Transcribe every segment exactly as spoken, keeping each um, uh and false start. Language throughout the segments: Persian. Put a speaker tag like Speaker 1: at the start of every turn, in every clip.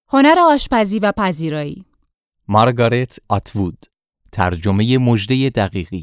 Speaker 1: هنر آشپزی و پذیرایی.
Speaker 2: مارگارت اتوود. ترجمه مژده دقیقی.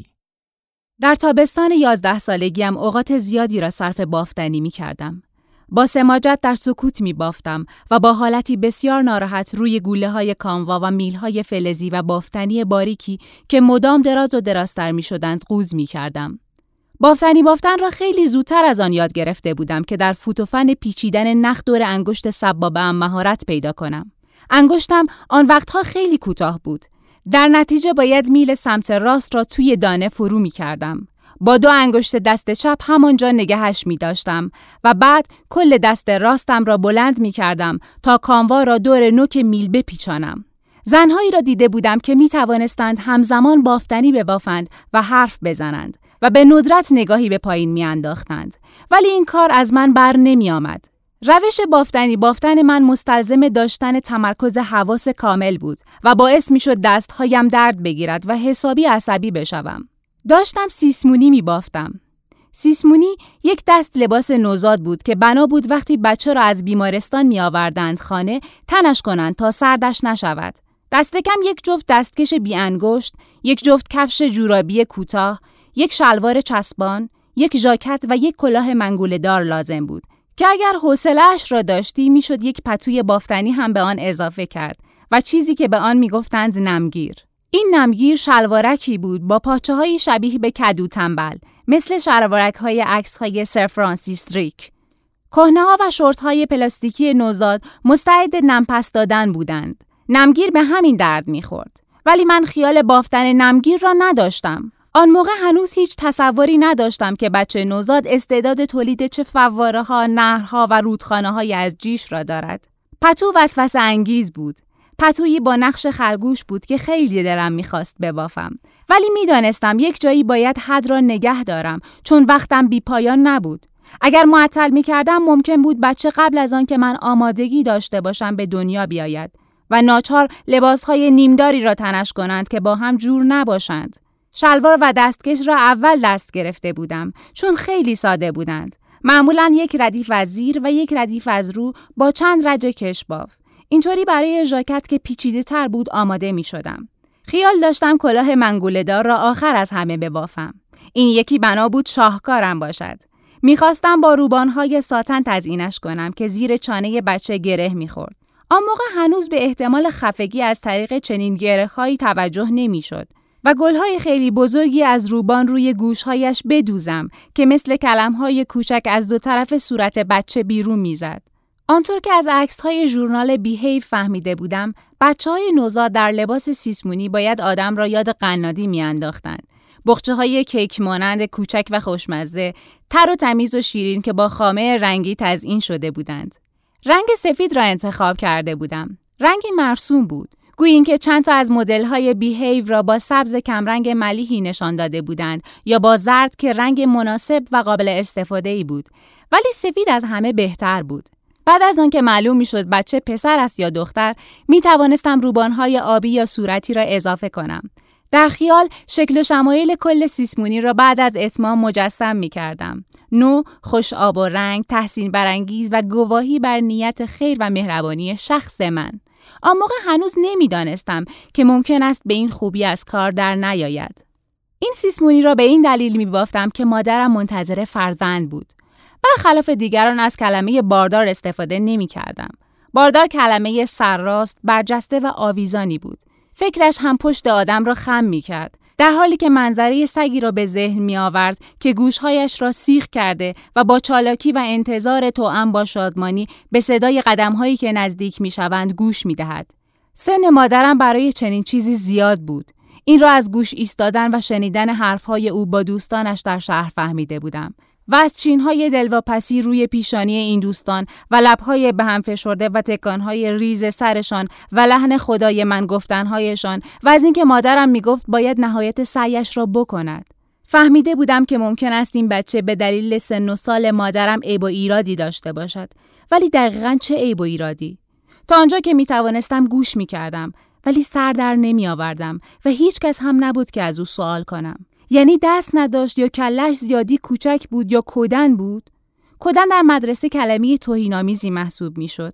Speaker 1: در تابستان یازده سالگیم اوقات زیادی را صرف بافتنی می کردم. با سماجت در سکوت می بافتم و با حالتی بسیار ناراحت روی گوله های کاموا و میل های فلزی و بافتنی باریکی که مدام دراز و درازتر می شدند قوز می کردم. بافتنی بافتن را خیلی زودتر از آن یاد گرفته بودم که در فوت و فن پیچیدن نخ دور انگشت سبابه‌ام مهارت پیدا کنم. انگشتم آن وقتها خیلی کوتاه بود. در نتیجه باید میل سمت راست را توی دانه فرو می کردم. با دو انگشت دست چپ همانجا نگهش می داشتم و بعد کل دست راستم را بلند می کردم تا کاموا را دور نوک میل بپیچانم. زنهایی را دیده بودم که می توانستند همزمان بافتنی ببافند و حرف بزنند و به ندرت نگاهی به پایین می انداختند. ولی این کار از من بر نمی آمد. روش بافتنی بافتن من مستلزم داشتن تمرکز حواس کامل بود و باعث می شد دستهایم درد بگیرد و حسابی عصبی بشوم. داشتم سیسمونی می بافتم. سیسمونی یک دست لباس نوزاد بود که بنا بود وقتی بچه را از بیمارستان می آوردند خانه تنش کنند تا سردش نشود. دست کم یک جفت دستکش بی انگشت، یک جفت کفش جورابی کوتاه، یک شلوار چسبان، یک ژاکت و یک کلاه منگوله دار لازم بود که اگر حوصله‌اش را داشتی میشد یک پتوی بافتنی هم به آن اضافه کرد و چیزی که به آن میگفتند نمگیر. این نمگیر شلوارکی بود با پاچه‌های شبیه به کدو تنبل، مثل شلوارک‌های عکس‌های سر فرانسیس دریک. کهنه‌ها و شورت‌های پلاستیکی نوزاد مستعد نمپس دادن بودند. نمگیر به همین درد می‌خورد. ولی من خیال بافتن نمگیر را نداشتم. آن موقع هنوز هیچ تصوری نداشتم که بچه نوزاد استعداد تولید چه فواره‌ها، نهرها و رودخانه‌های از جیش را دارد. پتو وسوسه انگیز بود. پتویی با نقش خرگوش بود که خیلی دلم می‌خواست ببافم. ولی می‌دانستم یک جایی باید حد را نگه دارم چون وقتم بی پایان نبود. اگر معطل می‌کردم ممکن بود بچه قبل از آن که من آمادگی داشته باشم به دنیا بیاید و ناچار لباس‌های نیمداری را تنش کنند که با هم جور نباشند. شلوار و دستکش را اول دست گرفته بودم چون خیلی ساده بودند. معمولاً یک ردیف از زیر و یک ردیف از رو با چند رج کشباف. اینطوری برای ژاکت که پیچیده تر بود آماده می شدم. خیال داشتم کلاه منگوله دار را آخر از همه ببافم. این یکی بنا بود شاهکارم باشد. میخواستم با روبانهای ساتن تزیینش کنم که زیر چانه بچه گره میخورد. آن موقع هنوز به احتمال خفگی از طریق چنین گره‌هایی توجه نمیشد. و گل‌های خیلی بزرگی از روبان روی گوش‌هایش بدوزم که مثل کلم‌های کوچک از دو طرف صورت بچه بیرون می‌زد. آنطور که از عکس‌های ژورنال بیهیو فهمیده بودم، بچه‌های نوزاد در لباس سیسمونی باید آدم را یاد قنادی می‌انداختند. بقچه‌های کیک مانند کوچک و خوشمزه، تر و تمیز و شیرین که با خامه رنگی تزیین شده بودند. رنگ سفید را انتخاب کرده بودم. رنگی مرسوم بود. گویی اینکه چند تا از مدل‌های بیهیو را با سبز کمرنگ ملیحی نشان داده بودند یا با زرد که رنگ مناسب و قابل استفاده‌ای بود، ولی سفید از همه بهتر بود. بعد از آن که معلوم می‌شد بچه پسر است یا دختر، می توانستم روبان‌های آبی یا صورتی را اضافه کنم. در خیال شکل و شمایل کل سیسمونی را بعد از اتمام مجسم می‌کردم. نو، خوش آب و رنگ، تحسین برانگیز و گواهی بر نیت خیر و مهربانی شخص من. آن موقع هنوز نمی‌دانستم که ممکن است به این خوبی از کار در نیاید. این سیسمونی را به این دلیل می‌بافتم که مادرم منتظر فرزند بود. برخلاف دیگران از کلمه باردار استفاده نمی‌کردم. باردار کلمه سرراست، برجسته و آویزانی بود. فکرش هم پشت آدم را خم می‌کرد، در حالی که منظره سگی را به ذهن می‌آورد که گوش‌هایش را سیخ کرده و با چالاکی و انتظار توأم با شادمانی به صدای قدم‌هایی که نزدیک می‌شوند گوش می‌دهد. سن مادرم برای چنین چیزی زیاد بود. این را از گوش ایستادن و شنیدن حرف‌های او با دوستانش در شهر فهمیده بودم. و از چین‌های دلواپسی روی پیشانی این دوستان و لب‌های به هم فشرده و تکان‌های ریز سرشان و لحن خدای من گفتن‌هایشان و از اینکه مادرم میگفت باید نهایت سعیش را بکند. فهمیده بودم که ممکن است این بچه به دلیل سن و سال مادرم عیب و ایرادی داشته باشد، ولی دقیقاً چه عیب و ایرادی؟ تا آنجا که میتوانستم گوش میکردم، ولی سر در نمیآوردم و هیچ کس هم نبود که از او سوال کنم. یعنی دست نداشت یا کلش زیادی کوچک بود یا کودن بود؟ کودن در مدرسه کلمه توهین‌آمیزی محسوب میشد.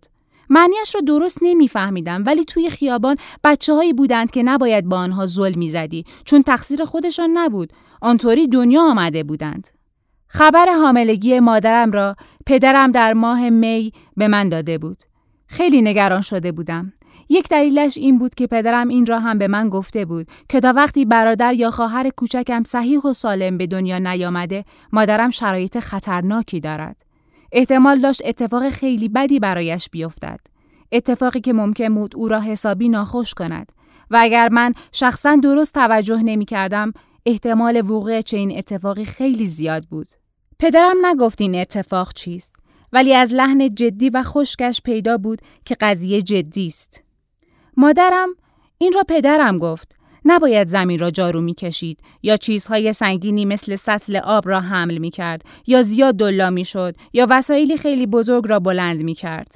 Speaker 1: معنیش را درست نمیفهمیدم، ولی توی خیابان بچه‌هایی بودند که نباید با آنها ظلم می‌زدی چون تقصیر خودشان نبود. آنطوری دنیا آمده بودند. خبر حاملگی مادرم را پدرم در ماه می به من داده بود. خیلی نگران شده بودم. یک دلیلش این بود که پدرم این را هم به من گفته بود که تا وقتی برادر یا خواهر کوچکم صحیح و سالم به دنیا نیامده، مادرم شرایط خطرناکی دارد. احتمال داشت اتفاق خیلی بدی برایش بیفتد. اتفاقی که ممکن بود او را حسابی ناخوش کند و اگر من شخصاً درست توجه نمی کردم، احتمال وقوع چنین اتفاقی خیلی زیاد بود. پدرم نگفت این اتفاق چیست، ولی از لحن جدی و خشکش پیدا بود که قضیه جدی است. مادرم این را پدرم گفت. نباید زمین را جارو می کشید یا چیزهای سنگینی مثل سطل آب را حمل می کرد یا زیاد دلا می شد یا وسایلی خیلی بزرگ را بلند می کرد.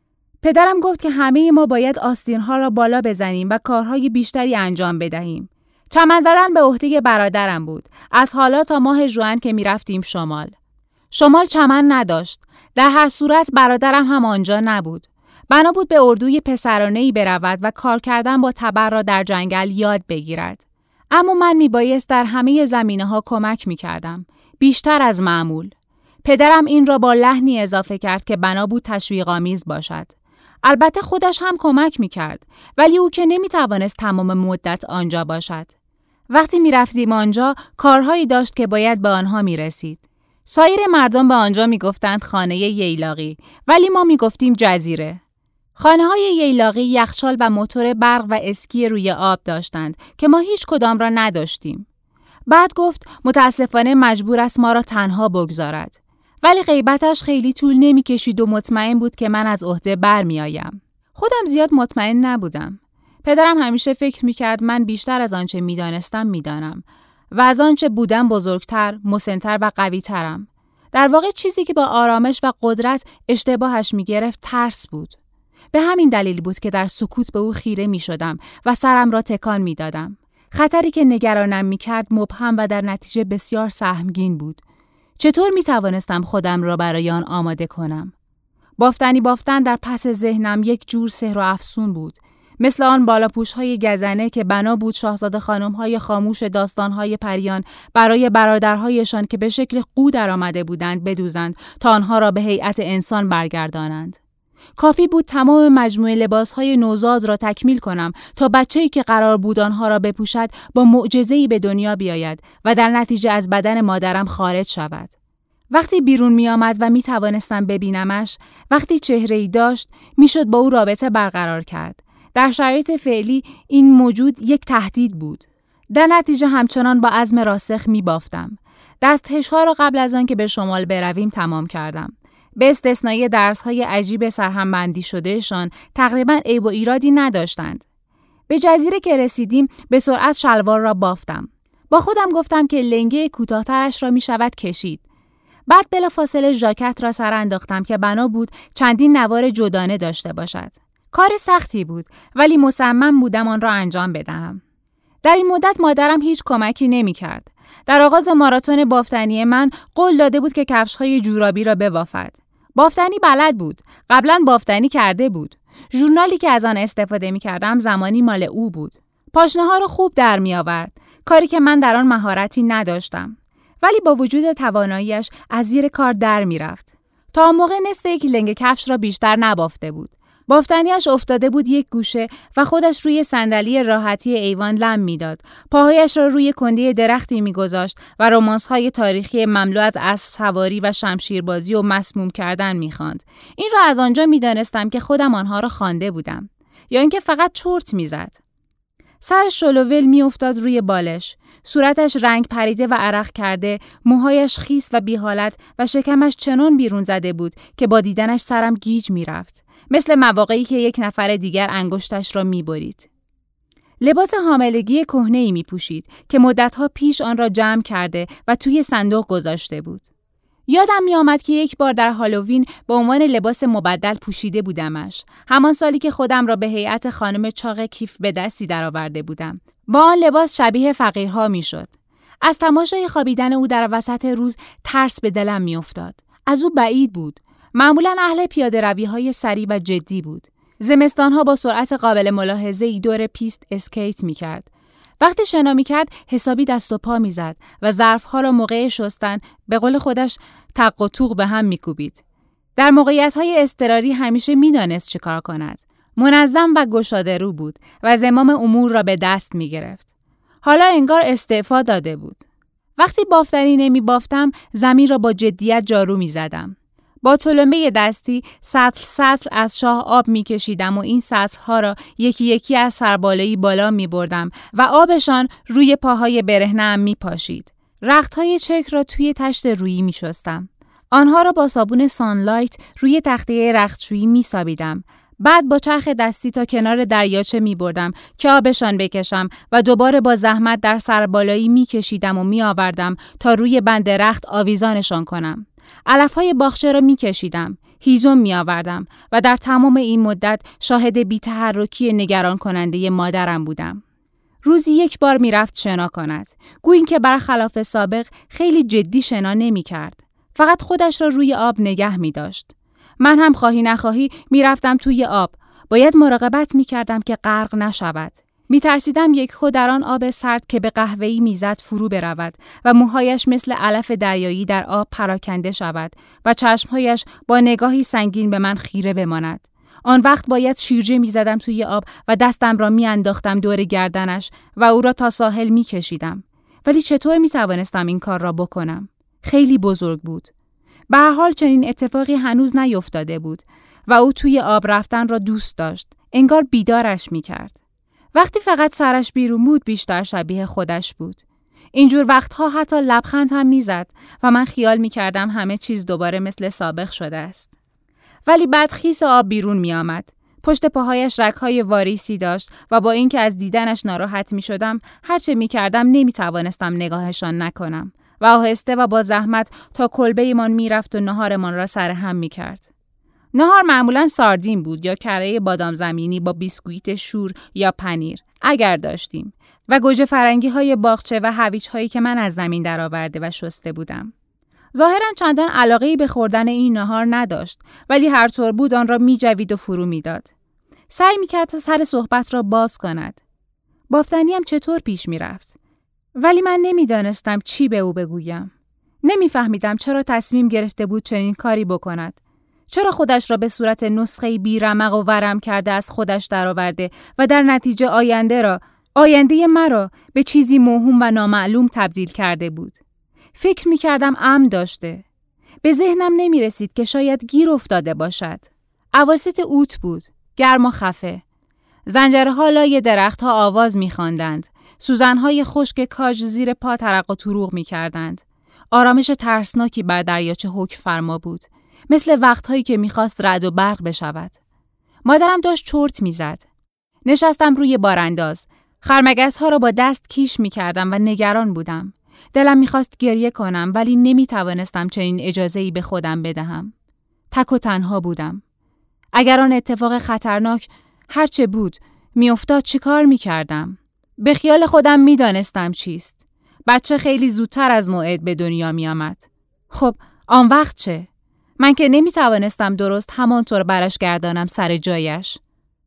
Speaker 1: پدرم گفت که همه ما باید آستینها را بالا بزنیم و کارهای بیشتری انجام بدهیم. چمن زدن به عهده برادرم بود. از حالا تا ماه ژوئن که می رفتیم شمال. شمال چمن نداشت. در هر صورت برادرم هم آنجا نبود. بنا بود به اردوی پسرانه‌ای برود و کار کردن با تبر را در جنگل یاد بگیرد. اما من میبایست در همه زمینه‌ها کمک میکردم. بیشتر از معمول. پدرم این را با لحنی اضافه کرد که بنا بود تشویق‌آمیز باشد. البته خودش هم کمک میکرد، ولی او که نمیتوانست تمام مدت آنجا باشد. وقتی میرفتیم آنجا کارهایی داشت که باید به آنها میرسید. سایر مردم به آنجا میگفتند خانه ییلاقی، ولی ما میگفتیم جزیره. خانه‌های ییلاقی یخچال و موتور برق و اسکی روی آب داشتند که ما هیچ کدام را نداشتیم. بعد گفت متاسفانه مجبور است ما را تنها بگذارد. ولی غیبتش خیلی طول نمی کشید و مطمئن بود که من از عهده برمی آیم. خودم زیاد مطمئن نبودم. پدرم همیشه فکر می کرد من بیشتر از آنچه می دانستم می دانم و از آنچه بودم بزرگتر، مسن‌تر و قوی‌ترم. در واقع چیزی که با آرامش و قدرت اشتباهش می گرفت ترس بود. به همین دلیل بود که در سکوت به او خیره می شدم و سرم را تکان می دادم. خطری که نگرانم می کرد مبهم و در نتیجه بسیار سهمگین بود. چطور می توانستم خودم را برای آن آماده کنم؟ بافتنی بافتن در پس ذهنم یک جور سحر و افسون بود. مثل آن بالاپوش‌های گزنه که بنا بود شاهزاده خانم‌های خاموش داستان‌های پریان برای برادرهایشان که به شکل قو درآمده بودند بدوزند تا آنها را به هیئت انسان برگردانند. کافی بود تمام مجموعه لباسهای نوزاد را تکمیل کنم تا بچه‌ای که قرار بود آنها را بپوشد با معجزه‌ای به دنیا بیاید و در نتیجه از بدن مادرم خارج شود. وقتی بیرون می آمد و می توانستم ببینمش، وقتی چهره‌ای داشت، میشد با او رابطه برقرار کرد. در شرایط فعلی این موجود یک تهدید بود. در نتیجه همچنان با عزم راسخ می بافتم. دستهش‌ها را قبل از آن که به شمال برویم تمام کردم. به استثنای درس‌های عجیب سرهمبندی شدهشان تقریباً عیب و ایرادی نداشتند. به جزیره که رسیدیم به سرعت شلوار را بافتم. با خودم گفتم که لنگه کوتاه‌ترش را می شود کشید. بعد بلافاصله ژاکت را سر انداختم که بنا بود چندین نوار جدانه داشته باشد. کار سختی بود، ولی مصمم بودم آن را انجام بدهم. در این مدت مادرم هیچ کمکی نمی کرد. در آغاز ماراتون بافتنی من قول داده بود که کفش‌های جورابی را ببافد. بافتنی بلد بود. قبلا بافتنی کرده بود. ژورنالی که از آن استفاده می کردم زمانی مال او بود. پاشنه ها را خوب در می آورد. کاری که من در آن مهارتی نداشتم. ولی با وجود تواناییش از زیر کار در می رفت. تا موقع نصف یک لنگ کفش را بیشتر نبافته بود. بافتنیش افتاده بود یک گوشه و خودش روی صندلی راحتی ایوان لم میداد. پاهایش را روی کنده درختی میگذاشت و رمانس‌های تاریخی مملو از اسب سواری و شمشیربازی و مسموم کردن می‌خواند. این را از آنجا می‌دانستم که خودم آنها را خوانده بودم یا اینکه فقط چرت می‌زد. سر شلوول می‌افتاد روی بالش. صورتش رنگ پریده و عرق کرده، موهایش خیس و بی‌حالت و شکمش چنان بیرون زده بود که با دیدنش سرم گیج می‌رفت. مثل مواقعی که یک نفر دیگر انگشتش را می‌برید. لباس حاملگی کهنه‌ای می‌پوشید که مدت‌ها پیش آن را جمع کرده و توی صندوق گذاشته بود. یادم می‌آمد که یک بار در هالووین به عنوان لباس مبدل پوشیده بودمش. همان سالی که خودم را به هیئت خانم چاق کیف به دستی درآورده بودم. با آن لباس شبیه فقیرها می‌شد. از تماشای خوابیدن او در وسط روز ترس به دلم می‌افتاد. از او بعید بود. معمولاً اهل پیاده روی‌های سریع و جدی بود. زمستان‌ها با سرعت قابل ملاحظه‌ای دور پیست اسکیت می‌کرد. وقتی شنا می‌کرد حسابی دست و پا می‌زد و ظرف‌ها را موقع شستن به قول خودش تق و توق به هم می‌کوبید. در موقعیت‌های اضطراری همیشه می‌دانست چه کار کند. منظم و گشاده رو بود و زمام امور را به دست می‌گرفت. حالا انگار استعفا داده بود. وقتی بافتنی نمی‌بافتم زمین را با جدیت جارو می‌زدم. با تلمبه دستی سطل سطل از شاه آب می کشیدم و این سطل‌ها را یکی یکی از سربالایی بالا می بردم و آبشان روی پاهای برهنه‌ام می پاشید. رختهای چرک را توی تشت رویی می شستم. آنها را با صابون سانلایت روی تخته رختشویی می سابیدم. بعد با چرخ دستی تا کنار دریاچه می بردم که آبشان بکشم و دوباره با زحمت در سربالایی می کشیدم و می آوردم تا روی بند رخت آویزانشان کنم. علفهای باغچه را می کشیدم، هیزم می آوردم و در تمام این مدت شاهد بی‌تحرکی نگران کننده مادرم بودم. روزی یک بار می رفت شنا کند. گویی که برخلاف سابق خیلی جدی شنا نمی کرد. فقط خودش را روی آب نگه می داشت. من هم خواهی نخواهی می رفتم توی آب. باید مراقبت می کردم که غرق نشود. می ترسیدم یک خو در آن آب سرد که به قهوه‌ای میزد فرو برود و موهایش مثل علف دریایی در آب پراکنده شود و چشمهایش با نگاهی سنگین به من خیره بماند. آن وقت باید شیرجه می زدم توی آب و دستم را می انداختم دور گردنش و او را تا ساحل می کشیدم. ولی چطور می توانستم این کار را بکنم؟ خیلی بزرگ بود. به هر حال چنین اتفاقی هنوز نیفتاده بود و او توی آب رفتن را دوست داشت. انگار بیدارش می کرد. وقتی فقط سرش بیرون بود بیشتر شبیه خودش بود. اینجور وقتها حتی لبخند هم میزد و من خیال میکردم همه چیز دوباره مثل سابق شده است. ولی بعد خیس آب بیرون می آمد. پشت پاهایش رگ‌های واریسی داشت و با اینکه از دیدنش ناراحت می شدم هرچه می کردم نمی توانستم نگاهشان نکنم و آهسته و با زحمت تا کلبه‌مان می رفت و نهارمان را سر هم می کرد. نهار معمولاً ساردین بود یا کره بادام زمینی با بیسکویت شور یا پنیر اگر داشتیم و گوجه فرنگی های باغچه و هویج هایی که من از زمین درآورده و شسته بودم. ظاهراً چندان علاقه‌ای به خوردن این نهار نداشت ولی هر طور بود آن را می جوید و فرو می داد. سعی می کرد سر صحبت را باز کند. بافتنی هم چطور پیش می رفت. ولی من نمی دانستم چی به او بگویم. نمی فهمیدم چرا تصمیم گرفته بود چنین کاری بکند. چرا خودش را به صورت نسخه‌ای بی‌رمق و ورم کرده از خودش درآورده و در نتیجه آینده را، آینده مرا به چیزی موهوم و نامعلوم تبدیل کرده بود. فکر می کردم امن داشته. به ذهنم نمی رسید که شاید گیر افتاده باشد. اواسط اوت بود، گرم و خفه. زنجرها لای درختها آواز می خواندند. سوزنهای خشک کاج زیر پا ترق و تروق می کردند. آرامش ترسناکی بر دریاچه حکم فرما بود. مثل وقتهایی که میخواست رعد و برق بشود. مادرم داشت چرت میزد. نشستم روی بارانداز. خرمگس‌ها را با دست کیش میکردم و نگران بودم. دلم میخواست گریه کنم ولی نمیتوانستم چنین اجازه‌ای به خودم بدهم. تک و تنها بودم. اگر آن اتفاق خطرناک هرچه بود میافتاد چیکار میکردم؟ به خیال خودم میدانستم چیست. بچه خیلی زودتر از موعد به دنیا میآمد. خب آن وقت چه؟ من که نمی توانستم درست همانطور برش گردانم سر جایش.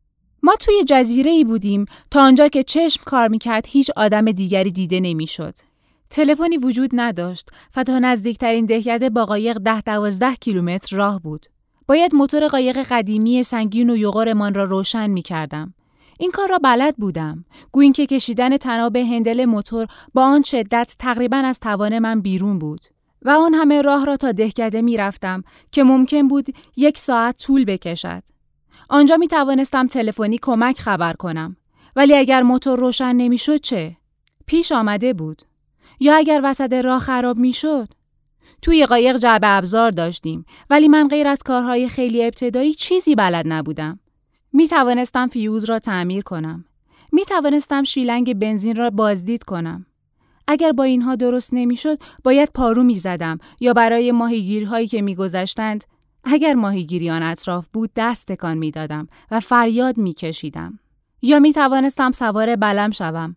Speaker 1: ما توی جزیره‌ای بودیم تا آنجا که چشم کار میکرد هیچ آدم دیگری دیده نمیشد. تلفنی وجود نداشت و تا نزدیکترین دهکده با قایق ده دوازده کیلومتر راه بود. باید موتور قایق قدیمی سنگین و یغورمان را روشن میکردم. این کار را بلد بودم. گویی که کشیدن طناب هندل موتور با آن شدت تقریباً از توان من بیرون بود. و آن همه راه را تا دهکده می رفتم که ممکن بود یک ساعت طول بکشد. آنجا می توانستم تلفنی کمک خبر کنم. ولی اگر موتور روشن نمی شد چه؟ پیش آمده بود. یا اگر وسط راه خراب می شد؟ توی قایق جعبه ابزار داشتیم ولی من غیر از کارهای خیلی ابتدایی چیزی بلد نبودم. می توانستم فیوز را تعمیر کنم. می توانستم شیلنگ بنزین را بازدید کنم. اگر با اینها درست نمیشد باید پارو می زدم یا برای ماهیگیرهایی که می گذشتند اگر ماهیگیری آن اطراف بود دست تکان می دادم و فریاد می کشیدم. یا می توانستم سوار بلم شوم.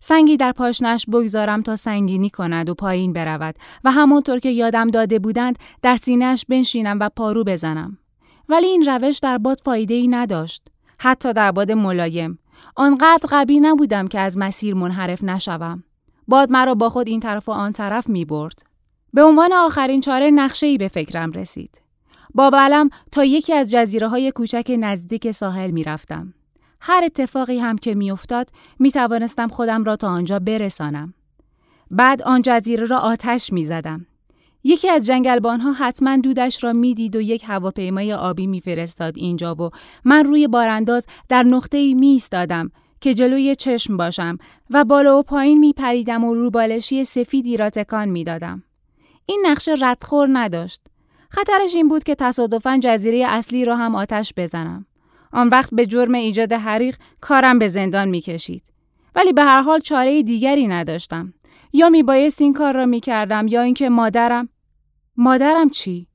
Speaker 1: سنگی در پاشنه‌اش بگذارم تا سنگینی کند و پایین برود و همانطور که یادم داده بودند در سینه‌اش بنشینم و پارو بزنم. ولی این روش در باد فایده‌ای نداشت. حتی در باد ملایم. آنقدر قوی نبودم که از مسیر منحرف نشوم. باد مرا با خود این طرف و آن طرف می برد. به عنوان آخرین چاره نقشه‌ای به فکرم رسید. با بلم تا یکی از جزیره‌های کوچک نزدیک ساحل می رفتم. هر اتفاقی هم که می افتاد می توانستم خودم را تا آنجا برسانم. بعد آن جزیره را آتش می زدم. یکی از جنگلبانها حتما دودش را می دید و یک هواپیمای آبی می فرستاد اینجا و من روی بارانداز در نقطه‌ای می ایستادم که جلوی چشم باشم و بالا و پایین می پریدم و روبالشی سفیدی را تکان می دادم. این نقشه ردخور نداشت. خطرش این بود که تصادفاً جزیره اصلی را هم آتش بزنم. آن وقت به جرم ایجاد حریق کارم به زندان می کشید. ولی به هر حال چاره دیگری نداشتم. یا می بایست این کار را می کردم یا اینکه مادرم مادرم چی؟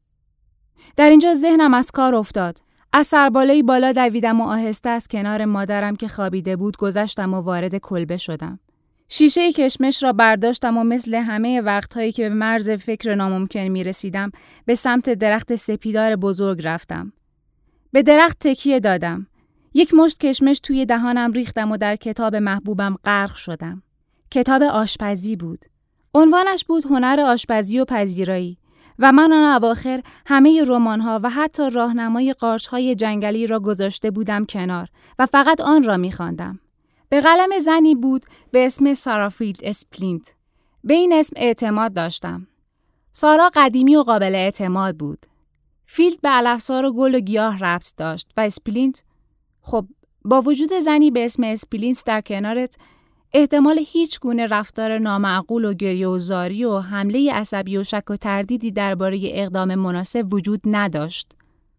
Speaker 1: در اینجا ذهنم از کار افتاد. از سربالایی بالا دویدم و آهسته از کنار مادرم که خوابیده بود گذشتم و وارد کلبه شدم. شیشه کشمش را برداشتم و مثل همه وقتهایی که به مرز فکر ناممکن می رسیدم به سمت درخت سپیدار بزرگ رفتم. به درخت تکیه دادم. یک مشت کشمش توی دهانم ریختم و در کتاب محبوبم غرق شدم. کتاب آشپزی بود. عنوانش بود هنر آشپزی و پذیرایی و من آن اواخر همه رمان‌ها و حتی راهنمای قارچ‌های جنگلی را گذاشته بودم کنار و فقط آن را می‌خواندم. به قلم زنی بود به اسم سارا فیلد اسپلینت. به این اسم اعتماد داشتم. سارا قدیمی و قابل اعتماد بود. فیلد به علف‌زار و گل و گیاه ربط داشت و اسپلینت، خب با وجود زنی به اسم اسپلینت در کنارت، احتمال هیچ گونه رفتار نامعقول و گریه و زاری و حمله عصبی و شک و تردیدی درباره اقدام مناسب وجود نداشت.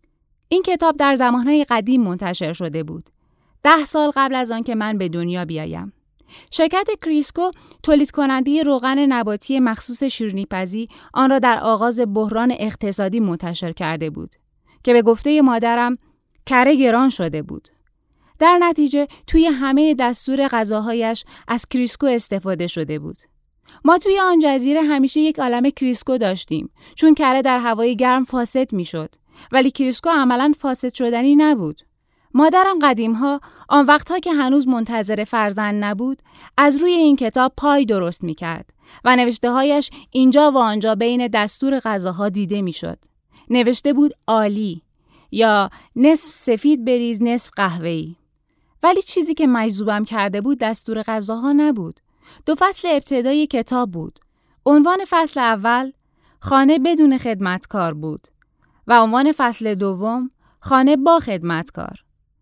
Speaker 1: این کتاب در زمانهای قدیم منتشر شده بود. ده سال قبل از آن که من به دنیا بیایم. شرکت کریسکو تولید کننده روغن نباتی مخصوص شیرینی‌پزی آن را در آغاز بحران اقتصادی منتشر کرده بود که به گفته مادرم کره گران شده بود. در نتیجه توی همه دستور غذاهایش از کریسکو استفاده شده بود. ما توی آن جزیره همیشه یک عالمه کریسکو داشتیم چون کره در هوای گرم فاسد میشد، ولی کریسکو عملاً فاسد شدنی نبود. مادرم قدیم‌ها، آن وقتها که هنوز منتظر فرزند نبود، از روی این کتاب پای درست می‌کرد و نوشته‌هایش اینجا و آنجا بین دستور غذاها دیده می‌شد. نوشته بود عالی یا نصف سفید بریز نصف قهوه‌ای. ولی چیزی که مجذوبم کرده بود دستور غذاها نبود. دو فصل ابتدایی کتاب بود. عنوان فصل اول خانه بدون خدمتکار بود و عنوان فصل دوم خانه با خدمتکار.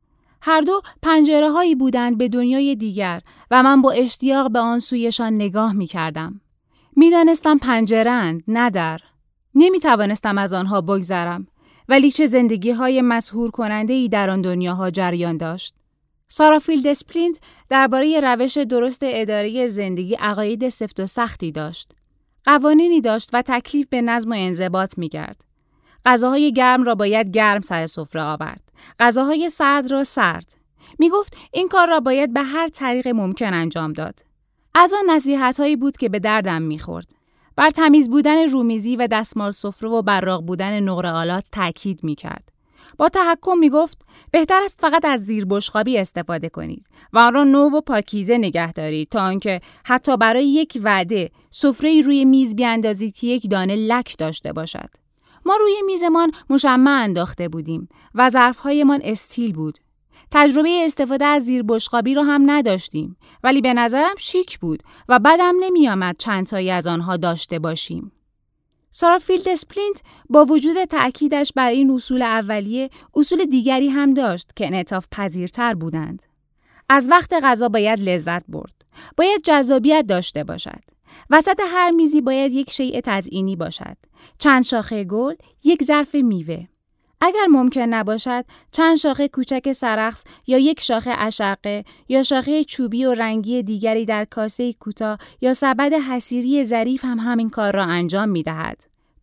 Speaker 1: هر دو پنجره هایی بودند به دنیای دیگر و من با اشتیاق به آن سویشان نگاه می کردم. می دانستم پنجره اند، نه در. نمی توانستم از آنها بگذرم، ولی چه زندگی های مسحور کننده ای در آن دنیاها جریان داشت. سارا فیلد اسپلینت درباره روش درست اداره زندگی عقاید سفت و سختی داشت. قوانینی داشت و تکلیف به نظم و انضباط می کرد. غذاهای گرم را باید گرم سر سفره آورد. غذاهای سرد را سرد. می گفت این کار را باید به هر طریق ممکن انجام داد. از آن نصیحت‌هایی بود که به دردم می خورد. بر تمیز بودن رومیزی و دستمال سفره و براق بودن نقره آلات تاکید می کرد. با تحکم می گفت بهتر است فقط از زیر بشقابی استفاده کنید و آن را نو و پاکیزه نگه دارید تا آنکه حتی برای یک وعده سفره‌ای روی میز بیاندازید که یک دانه لک داشته باشد. ما روی میزمان مشمع انداخته بودیم و ظرف‌هایمان استیل بود. تجربه استفاده از زیر بشقابی را هم نداشتیم، ولی به نظرم شیک بود و بدم نمی آمد چند تایی از آنها داشته باشیم. سارا فیلد اسپلینت با وجود تأکیدش بر این اصول اولیه، اصول دیگری هم داشت که انعطاف پذیرتر بودند. از وقت غذا باید لذت برد. باید جذابیت داشته باشد. وسط هر میزی باید یک شیء تزئینی باشد. چند شاخه گل، یک ظرف میوه. اگر ممکن نباشد، چند شاخه کوچک سرخس یا یک شاخه اشعه یا شاخه چوبی و رنگی دیگری در کاسه کوتاه یا سبد حصیری ظریف هم همین کار را انجام می‌دهد.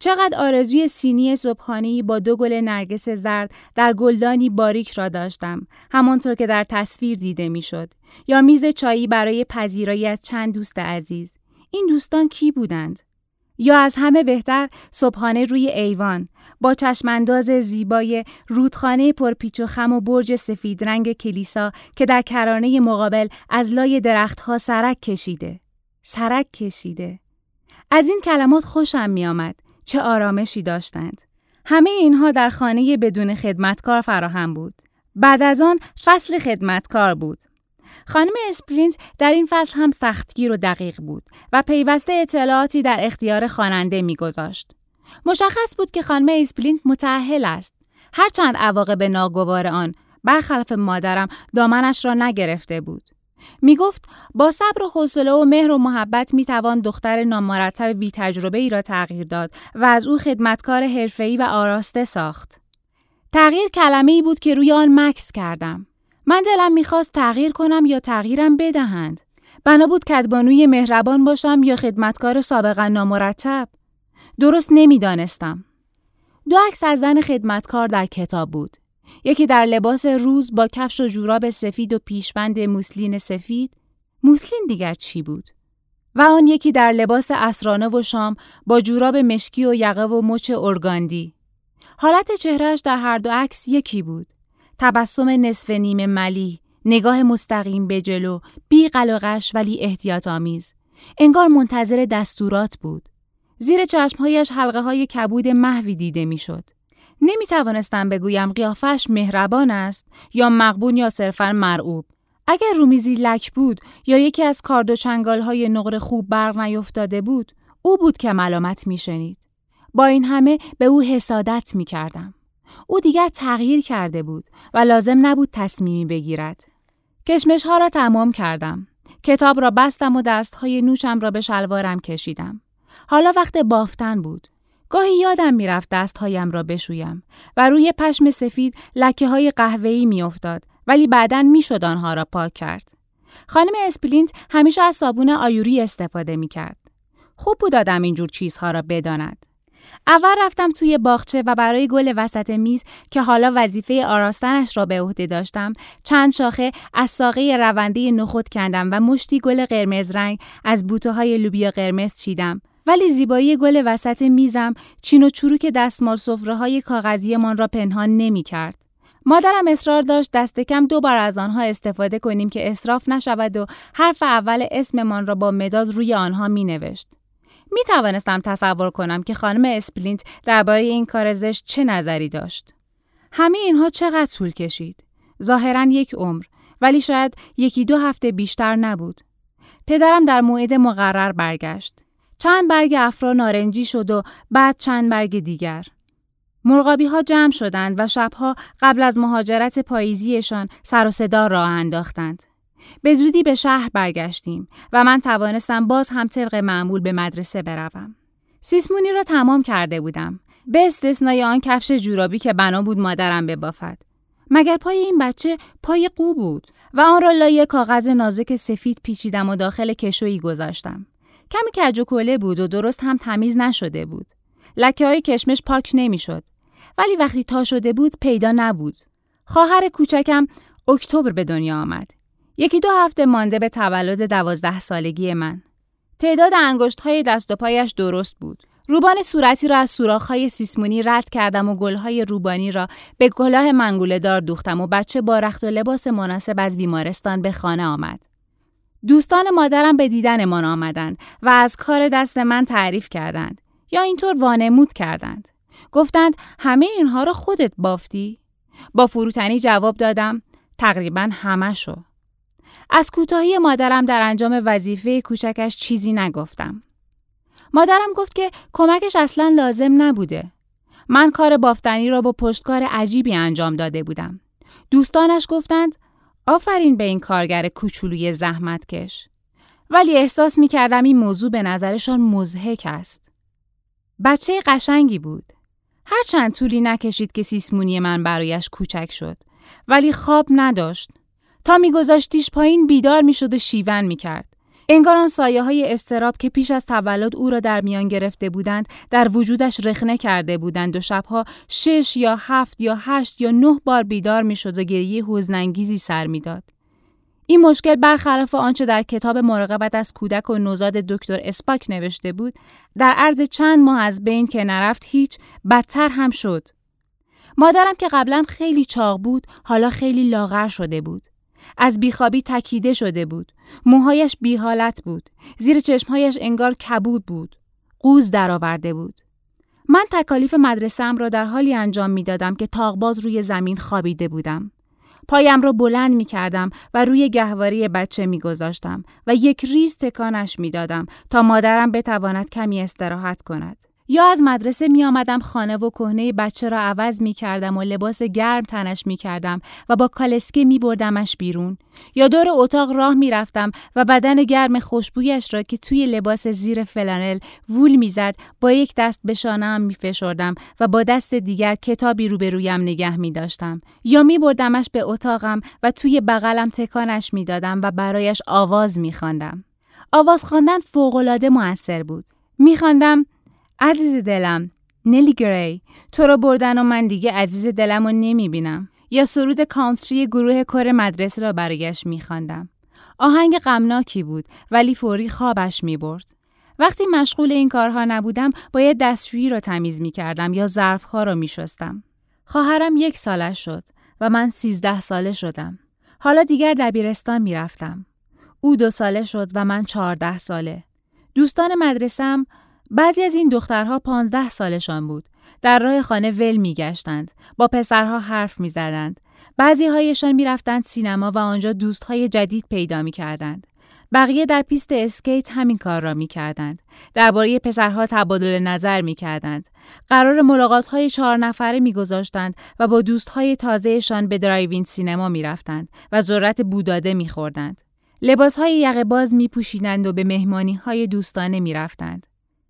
Speaker 1: چقدر آرزوی سینی صبحانه‌ای با دو گل نرگس زرد در گلدانی باریک را داشتم، همانطور که در تصویر دیده میشد، یا میز چایی برای پذیرایی از چند دوست عزیز. این دوستان کی بودند؟ یا از همه بهتر صبحانه روی ایوان با چشمانداز زیبای رودخانه پرپیچ و خم و برج سفید رنگ کلیسا که در کرانه مقابل از لای درختها سرک کشیده. سرک کشیده. از این کلمات خوشم می آمد. چه آرامشی داشتند. همه اینها در خانه بدون خدمتکار فراهم بود. بعد از آن فصل خدمتکار بود. خانم اسپلینت در این فصل هم سختگیر و دقیق بود و پیوسته اطلاعاتی در اختیار خواننده می‌گذاشت. مشخص بود که خانم اسپلینت متأهل است. هرچند عواقب ناگوار آن برخلاف مادرم دامنش را نگرفته بود. می گفت با صبر و حوصله و مهر و محبت می توان دختر نامرتب بی تجربه ای را تغییر داد و از او خدمتکار حرفه‌ای و آراسته ساخت. تغییر کلمه ای بود که روی آن مکث کردم. من دلم می خواست تغییر کنم یا تغییرم بدهند. بنا بود کدبانوی مهربان باشم یا خدمتکار سابقا نامرتب. درست نمی دانستم. دو عکس از زن خدمتکار در کتاب بود. یکی در لباس روز با کفش و جوراب سفید و پیشبند موسلین سفید. موسلین دیگر چی بود؟ و آن یکی در لباس عصرانه و شام با جوراب مشکی و یقه و مچ ارگاندی. حالت چهرهش در هر دو عکس یکی بود. تبسم نصف نیم ملیح، نگاه مستقیم به جلو، بی قلقش ولی احتیاط آمیز. انگار منتظر دستورات بود. زیر چشمهایش حلقه های کبود محوی دیده میشد. نمی توانستم بگویم قیافش مهربان است یا مغبون یا صرفاً مرعوب. اگر رومیزی لک بود یا یکی از کارد و چنگال های نقره خوب برق نیفتاده بود، او بود که ملامت می شنید. با این همه به او حسادت می کردم. او دیگر تغییر کرده بود و لازم نبود تصمیمی بگیرد. کشمش ها را تمام کردم. کتاب را بستم و دستهای نوشم را به شلوارم کشیدم. حالا وقت بافتن بود. گاهی یادم می رفت دستهایم را بشویم و روی پشم سفید لکه های قهوه‌ای می افتاد، ولی بعداً می شد آنها را پاک کرد. خانم اسپلینت همیشه از صابون آیوری استفاده می کرد. خوب بود آدم اینجور چیزها را بداند. اول رفتم توی باغچه و برای گل وسط میز که حالا وظیفه آراستنش را به عهده داشتم، چند شاخه از ساقه رونده نخود کندم و مشتی گل قرمز رنگ از بوته‌های لوبیا قرمز چیدم. ولی زیبایی گل وسط میزم چین و چروک دستمال سفره‌های کاغذی‌مان را پنهان نمی‌کرد. مادرم اصرار داشت دست کم دو بار از آنها استفاده کنیم که اسراف نشود و حرف اول اسممان را با مداد روی آنها می‌نوشت. می توانستم تصور کنم که خانم اسپلینت درباره این کار زشت چه نظری داشت. همه اینها چقدر طول کشید؟ ظاهراً یک عمر، ولی شاید یکی دو هفته بیشتر نبود. پدرم در موعد مقرر برگشت. چند برگ افرا نارنجی شد و بعد چند برگ دیگر. مرغابی ها جمع شدند و شبها قبل از مهاجرت پاییزیشان سر و صدا راه انداختند. به زودی به شهر برگشتیم و من توانستم باز هم طبق معمول به مدرسه بروم. سیسمونی را تمام کرده بودم، به استثنای آن کفش جورابی که بنا بود مادرم ببافد. مگر پای این بچه پای قو بود و آن را لای کاغذ نازک سفید پیچیدم و داخل کشویی گذاشتم. کمی کج و کوله بود و درست هم تمیز نشده بود. لکه های کشمش پاک نمی شد. ولی وقتی تا شده بود پیدا نبود. خواهر کوچکم اکتبر به دنیا آمد. یکی دو هفته مانده به تولد دوازده سالگی من. تعداد انگشت‌های دست و پایش درست بود. روبان صورتی را از سوراخ‌های سیسمونی رد کردم و گل‌های روبانی را به کلاه منگوله‌دار دوختم و بچه با رخت و لباس مناسب از بیمارستان به خانه آمد. دوستان مادرم به دیدنمان آمدند و از کار دست من تعریف کردند یا اینطور وانمود کردند. گفتند همه اینها را خودت بافتی؟ با فروتنی جواب دادم تقریباً همه‌شو. از کوتاهی مادرم در انجام وظیفه کوچکش چیزی نگفتم. مادرم گفت که کمکش اصلاً لازم نبوده. من کار بافتنی را با پشتکار عجیبی انجام داده بودم. دوستانش گفتند آفرین به این کارگر کوچولوی زحمتکش. ولی احساس می کردم این موضوع به نظرشان مضحک است. بچه قشنگی بود. هرچند طولی نکشید که سیسمونی من برایش کوچک شد. ولی خواب نداشت. تا می گذاشتیش پایین بیدار می شد و شیون می کرد. انگار آن سایه‌های اضطراب که پیش از تولد او را در میان گرفته بودند در وجودش رخنه کرده بودند و شبها شش یا هفت یا هشت یا نه بار بیدار می‌شد و گریه حزن‌انگیزی سر می‌داد. این مشکل برخلاف آنچه در کتاب مراقبت از کودک و نوزاد دکتر اسپاک نوشته بود، در عرض چند ماه از بین که نرفت هیچ، بدتر هم شد. مادرم که قبلا خیلی چاق بود، حالا خیلی لاغر شده بود. از بیخوابی تکیده شده بود. موهایش بی حالت بود. زیر چشمهایش انگار کبود بود. قوز درآورده بود. من تکالیف مدرسه‌ام را در حالی انجام می‌دادم که تاق‌باز روی زمین خوابیده بودم. پایم را بلند می‌کردم و روی گهواره بچه می‌گذاشتم و یک ریز تکانش می‌دادم تا مادرم بتواند کمی استراحت کند. یا از مدرسه می آمدم خانه و کهنه بچه را عوض می کردم و لباس گرم تنش می کردم و با کالسکه می بردمش بیرون. یا دور اتاق راه می رفتم و بدن گرم خوشبویش را که توی لباس زیر فلانل وول می زد با یک دست به شانه‌ام می فشردم و با دست دیگر کتابی روبرویم نگه می داشتم. یا می بردمش به اتاقم و توی بغلم تکانش می دادم و برایش آواز می خواندم. آواز خواندن فوق‌العاده مؤثر بود. می خواندم: عزیز دلم، نلی گری، تو رو بردن و من دیگه عزیز دلم رو نمی بینم. یا سرود کانتری گروه کور مدرسه را برایش می خواندم. آهنگ غمناکی بود ولی فوری خوابش می برد. وقتی مشغول این کارها نبودم باید دستشویی را تمیز می کردم یا ظرفها را می شستم. خواهرم یک سالش شد و من سیزده ساله شدم. حالا دیگر دبیرستان می رفتم. او دو ساله شد و من چهارده ساله. دوستان مدرسه‌ام بعضی از این دخترها پانزده سالشان بود. در راه خانه ول می گشتند. با پسرها حرف می زدند. بعضی هایشان می رفتند سینما و آنجا دوستهای جدید پیدا می کردند. بقیه در پیست اسکیت همین کار را می کردند. درباره پسرها تبادل نظر می کردند. قرار ملاقات های چهار نفره می گذاشتند و با دوستهای تازهشان به درایوین سینما می رفتند و ذرت بوداده می خوردند. لباس های یقه باز می پوشیدند و به مهمانی های دوستانه می رفتند.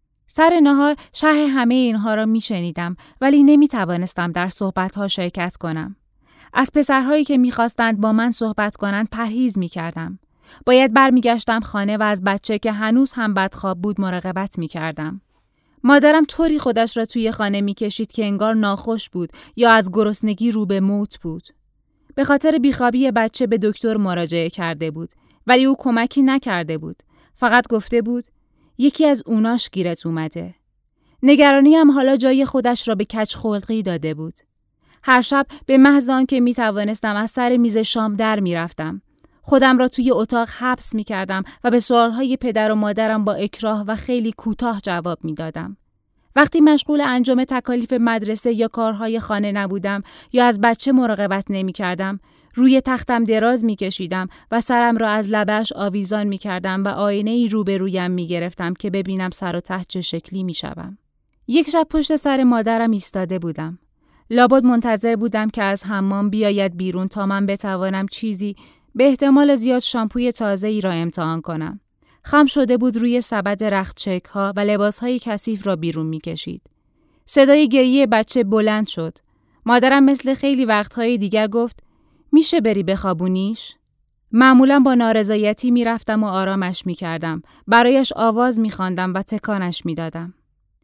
Speaker 1: سر نهار شرح همه اینها را می شنیدم ولی نمی توانستم در صحبتها شرکت کنم. از پسرهایی که می خواستند با من صحبت کنند پرهیز می کردم. باید برمی گشتم خانه و از بچه که هنوز هم بدخواب بود مراقبت می کردم. مادرم طوری خودش را توی خانه می کشید که انگار ناخوش بود یا از گرسنگی رو به موت بود. به خاطر بیخوابی بچه به دکتر مراجعه کرده بود ولی او کمکی نکرده بود. فقط گفته بود یکی از اوناش گیرت اومده. نگرانی هم حالا جای خودش را به کج خلقی داده بود. هر شب به محض آنکه می توانستم از سر میز شام در می رفتم. خودم را توی اتاق حبس می کردم و به سوالهای پدر و مادرم با اکراه و خیلی کوتاه جواب می دادم. وقتی مشغول انجام تکالیف مدرسه یا کارهای خانه نبودم یا از بچه مراقبت نمی کردم، روی تختم دراز می کشیدم و سرم را از لبش آویزان می کردم و آینه‌ای روبرویم می گرفتم که ببینم سر و ته چه شکلی می شوم. یک شب پشت سر مادرم ایستاده بودم. لابد منتظر بودم که از حمام بیاید بیرون تا من بتوانم چیزی به احتمال زیاد شامپوی تازه‌ای را امتحان کنم. خم شده بود روی سبد رختچک‌ها و لباس‌های کثیف را بیرون می‌کشید. صدای گریه بچه بلند شد. مادرم مثل خیلی وقت‌های دیگر گفت: میشه بری بخوابونیش؟ معمولاً با نارضایتی میرفتم و آرامش میکردم. برایش آواز میخواندم و تکانش میدادم.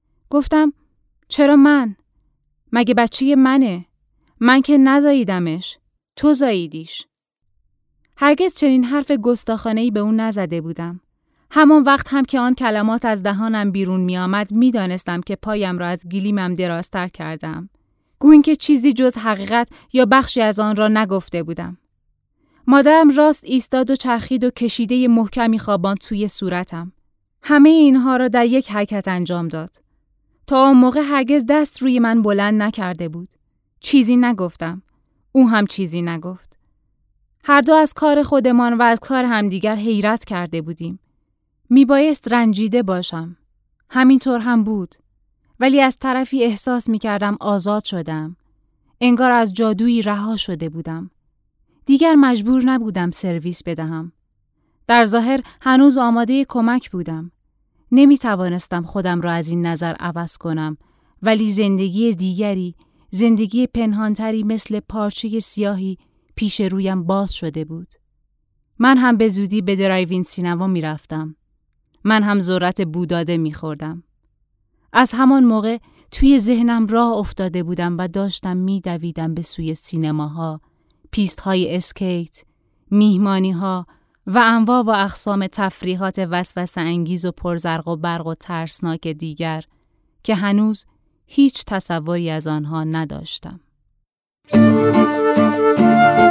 Speaker 1: گفتم: چرا من؟ مگه بچه منه؟ من که نزاییدمش. تو زاییدیش. هرگز چنین حرف گستاخانه‌ای به اون نزده بودم. همان وقت هم که آن کلمات از دهانم بیرون می آمد می دانستم که پایم را از گلیمم درازتر کردم. گویی که چیزی جز حقیقت یا بخشی از آن را نگفته بودم. مادرم راست ایستاد و چرخید و کشیده محکمی خواباند توی صورتم. همه اینها را در یک حرکت انجام داد. تا آن موقع هرگز دست روی من بلند نکرده بود. چیزی نگفتم. او هم چیزی نگفت. هر دو از کار خودمان و از کار همدیگر حیرت کرده بودیم. میبایست رنجیده باشم. همینطور هم بود. ولی از طرفی احساس میکردم آزاد شدم. انگار از جادویی رها شده بودم. دیگر مجبور نبودم سرویس بدهم. در ظاهر هنوز آماده کمک بودم. نمیتوانستم خودم را از این نظر عوض کنم. ولی زندگی دیگری، زندگی پنهانتری مثل پارچه سیاهی پیش رویم باز شده بود. من هم به زودی به درایوین سینما می رفتم. من هم ذرت بوداده می خوردم. از همان موقع توی ذهنم راه افتاده بودم و داشتم می دویدم به سوی سینماها، پیست های اسکیت، میهمانی ها و انواع و اقسام تفریحات وسوسه انگیز و پرزرق و برق و ترسناک دیگر که هنوز هیچ تصوری از آنها نداشتم.